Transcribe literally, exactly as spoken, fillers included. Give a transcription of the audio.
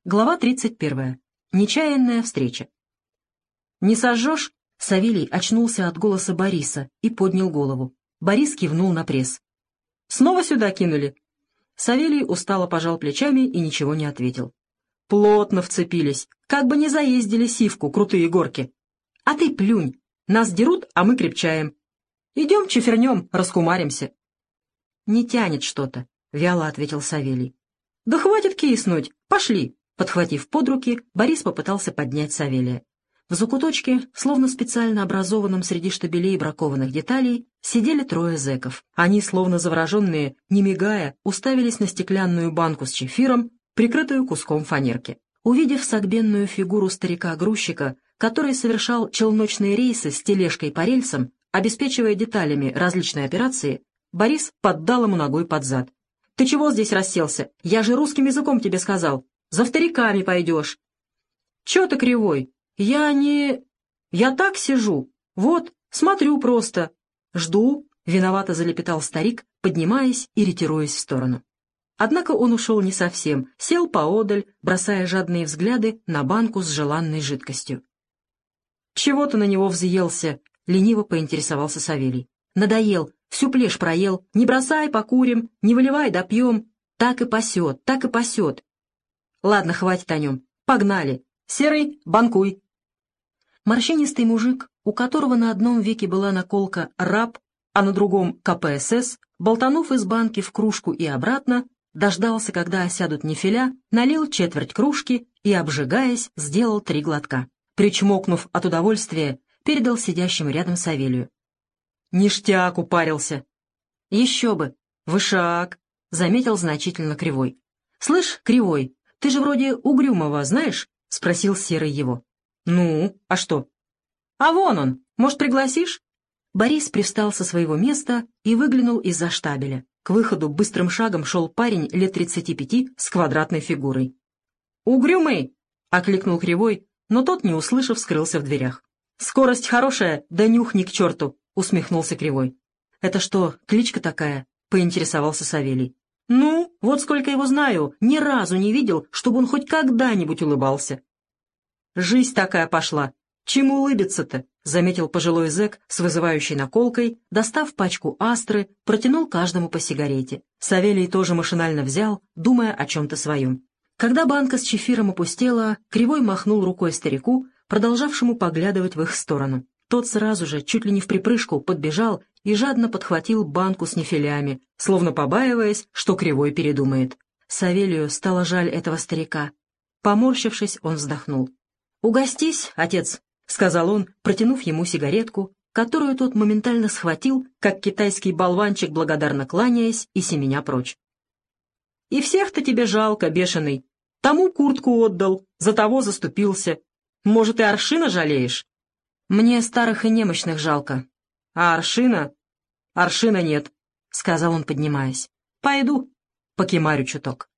Глава тридцать первая. Нечаянная встреча. «Не сожжешь?» Савелий очнулся от голоса Бориса и поднял голову. Борис кивнул на пресс. «Снова сюда кинули?» Савелий устало пожал плечами и ничего не ответил. «Плотно вцепились, как бы не заездили сивку, крутые горки. А ты плюнь, нас дерут, а мы крепчаем. Идем чефернем, раскумаримся». «Не тянет что-то», — вяло ответил Савелий. «Да хватит киснуть, пошли». Подхватив под руки, Борис попытался поднять Савелия. В закуточке, словно специально образованном среди штабелей бракованных деталей, сидели трое зэков. Они, словно завороженные, не мигая, уставились на стеклянную банку с чефиром, прикрытую куском фанерки. Увидев согбенную фигуру старика-грузчика, который совершал челночные рейсы с тележкой по рельсам, обеспечивая деталями различные операции, Борис поддал ему ногой под зад. «Ты чего здесь расселся? Я же русским языком тебе сказал. За вториками пойдешь». «Чё ты кривой? Я не... Я так сижу. Вот, смотрю просто. Жду», — виновато залепетал старик, поднимаясь и ретируясь в сторону. Однако он ушел не совсем, сел поодаль, бросая жадные взгляды на банку с желанной жидкостью. «Чего ты на него взъелся?» — лениво поинтересовался Савелий. «Надоел, всю плешь проел. Не бросай, покурим, не выливай, допьем. Так и пасет, так и пасет. Ладно, хватит о нем. Погнали. Серый, банкуй». Морщинистый мужик, у которого на одном веке была наколка «раб», а на другом ка пэ эс эс, болтанув из банки в кружку и обратно, дождался, когда осядут нефеля, налил четверть кружки и, обжигаясь, сделал три глотка. Причмокнув от удовольствия, передал сидящему рядом Савелию. «Ништяк упарился». «Еще бы! Вышаг!» — заметил значительно Кривой. «Слышь, Кривой, ты же вроде Угрюмова знаешь?» — спросил Серый его. «Ну, а что?» «А вон он, может, пригласишь?» Борис привстал со своего места и выглянул из-за штабеля. К выходу быстрым шагом шел парень лет тридцати пяти с квадратной фигурой. «Угрюмый!» — окликнул Кривой, но тот, не услышав, скрылся в дверях. «Скорость хорошая, да нюх ни к черту!» — усмехнулся Кривой. «Это что, кличка такая?» — поинтересовался Савелий. «Ну, вот сколько его знаю, ни разу не видел, чтобы он хоть когда-нибудь улыбался». «Жизнь такая пошла. Чему улыбиться-то?» — заметил пожилой зэк с вызывающей наколкой, достав пачку астры, протянул каждому по сигарете. Савелий тоже машинально взял, думая о чем-то своем. Когда банка с чефиром опустела, Кривой махнул рукой старику, продолжавшему поглядывать в их сторону. Тот сразу же, чуть ли не вприпрыжку, подбежал и жадно подхватил банку с нефелями, словно побаиваясь, что Кривой передумает. Савелию стало жаль этого старика. Поморщившись, он вздохнул. «Угостись, отец», — сказал он, протянув ему сигаретку, которую тот моментально схватил, как китайский болванчик, благодарно кланяясь и семеня прочь. «И всех-то тебе жалко, бешеный. Тому куртку отдал, за того заступился. Может, и аршина жалеешь?» «Мне старых и немощных жалко. А аршина? Аршина нет», — сказал он, поднимаясь. «Пойду, покемарю чуток».